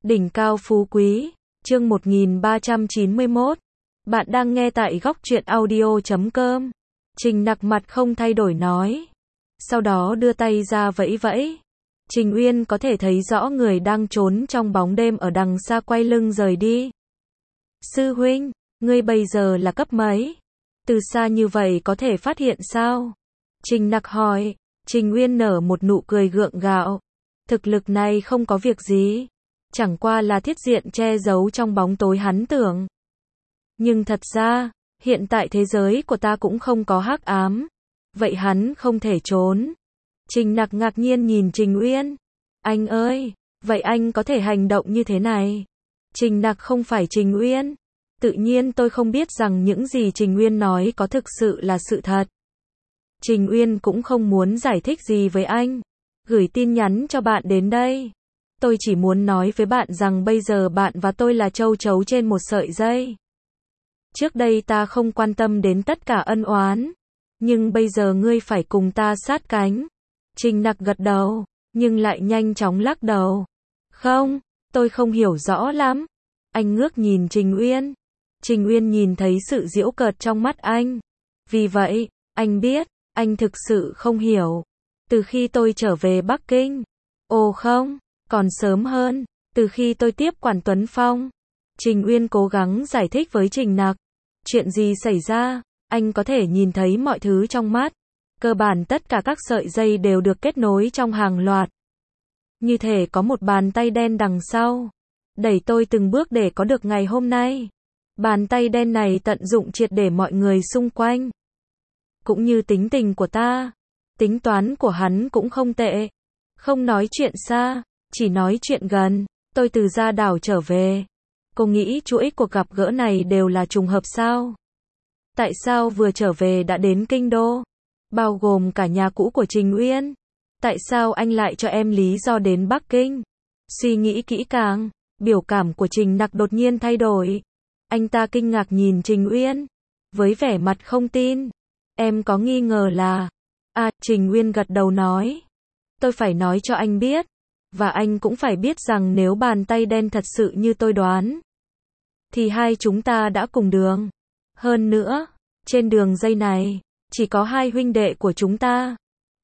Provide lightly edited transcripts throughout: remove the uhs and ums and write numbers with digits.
Đỉnh cao phú quý, chương 1391. Bạn đang nghe tại góc truyện audio.com. Trình Nặc mặt không thay đổi nói. Sau đó đưa tay ra vẫy vẫy. Trình Uyên có thể thấy rõ người đang trốn trong bóng đêm ở đằng xa quay lưng rời đi. Sư huynh, ngươi bây giờ là cấp mấy? Từ xa như vậy có thể phát hiện sao? Trình Nặc hỏi. Trình Uyên nở một nụ cười gượng gạo. Thực lực này không có việc gì. Chẳng qua là thiết diện che giấu trong bóng tối hắn tưởng. Nhưng thật ra, hiện tại thế giới của ta cũng không có hắc ám. Vậy hắn không thể trốn. Trình Nặc ngạc nhiên nhìn Trình Uyên. Anh ơi, vậy anh có thể hành động như thế này? Trình Nặc không phải Trình Uyên. Tự nhiên tôi không biết rằng những gì Trình Uyên nói có thực sự là sự thật. Trình Uyên cũng không muốn giải thích gì với anh. Gửi tin nhắn cho bạn đến đây. Tôi chỉ muốn nói với bạn rằng bây giờ bạn và tôi là châu chấu trên một sợi dây. Trước đây ta không quan tâm đến tất cả ân oán. Nhưng bây giờ ngươi phải cùng ta sát cánh. Trình Nặc gật đầu, nhưng lại nhanh chóng lắc đầu. Không, tôi không hiểu rõ lắm. Anh ngước nhìn Trình Uyên. Trình Uyên nhìn thấy sự giễu cợt trong mắt anh. Vì vậy, anh biết, anh thực sự không hiểu. Từ khi tôi trở về Bắc Kinh. Ồ không, còn sớm hơn, từ khi tôi tiếp quản Tuấn Phong. Trình Uyên cố gắng giải thích với Trình Nặc. Chuyện gì xảy ra, anh có thể nhìn thấy mọi thứ trong mắt. Cơ bản tất cả các sợi dây đều được kết nối trong hàng loạt. Như thể có một bàn tay đen đằng sau. Đẩy tôi từng bước để có được ngày hôm nay. Bàn tay đen này tận dụng triệt để mọi người xung quanh. Cũng như tính tình của ta. Tính toán của hắn cũng không tệ. Không nói chuyện xa, chỉ nói chuyện gần. Tôi từ gia đảo trở về. Cô nghĩ chuỗi cuộc gặp gỡ này đều là trùng hợp sao? Tại sao vừa trở về đã đến Kinh Đô? Bao gồm cả nhà cũ của Trình Uyên. Tại sao anh lại cho em lý do đến Bắc Kinh? Suy nghĩ kỹ càng, biểu cảm của Trình Nặc đột nhiên thay đổi. Anh ta kinh ngạc nhìn Trình Uyên. Với vẻ mặt không tin. Em có nghi ngờ là... Trình Uyên gật đầu nói. Tôi phải nói cho anh biết. Và anh cũng phải biết rằng nếu bàn tay đen thật sự như tôi đoán. Thì hai chúng ta đã cùng đường. Hơn nữa, trên đường dây này, chỉ có hai huynh đệ của chúng ta.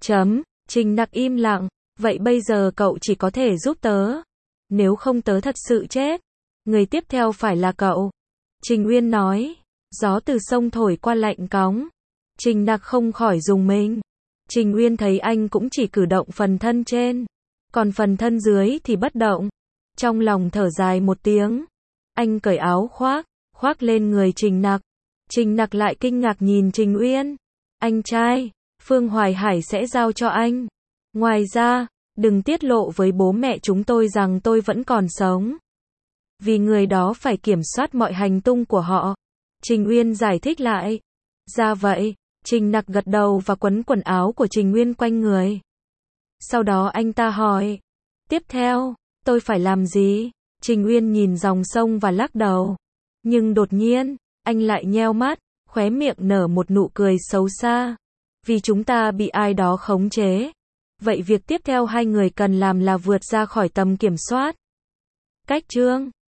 Trình Nặc im lặng. Vậy bây giờ cậu chỉ có thể giúp tớ. Nếu không tớ thật sự chết. Người tiếp theo phải là cậu. Trình Uyên nói. Gió từ sông thổi qua lạnh cóng. Trình Nặc không khỏi rùng mình. Trình Uyên thấy anh cũng chỉ cử động phần thân trên. Còn phần thân dưới thì bất động. Trong lòng thở dài một tiếng. Anh cởi áo khoác lên người Trình Nặc. Trình Nặc lại kinh ngạc nhìn Trình Uyên. Anh trai, Phương Hoài Hải sẽ giao cho anh. Ngoài ra, đừng tiết lộ với bố mẹ chúng tôi rằng tôi vẫn còn sống. Vì người đó phải kiểm soát mọi hành tung của họ. Trình Uyên giải thích lại. Ra vậy, Trình Nặc gật đầu và quấn quần áo của Trình Uyên quanh người. Sau đó anh ta hỏi. Tiếp theo, tôi phải làm gì? Trình Uyên nhìn dòng sông và lắc đầu. Nhưng đột nhiên, anh lại nheo mắt, khóe miệng nở một nụ cười xấu xa. Vì chúng ta bị ai đó khống chế. Vậy việc tiếp theo hai người cần làm là vượt ra khỏi tầm kiểm soát. Cách chương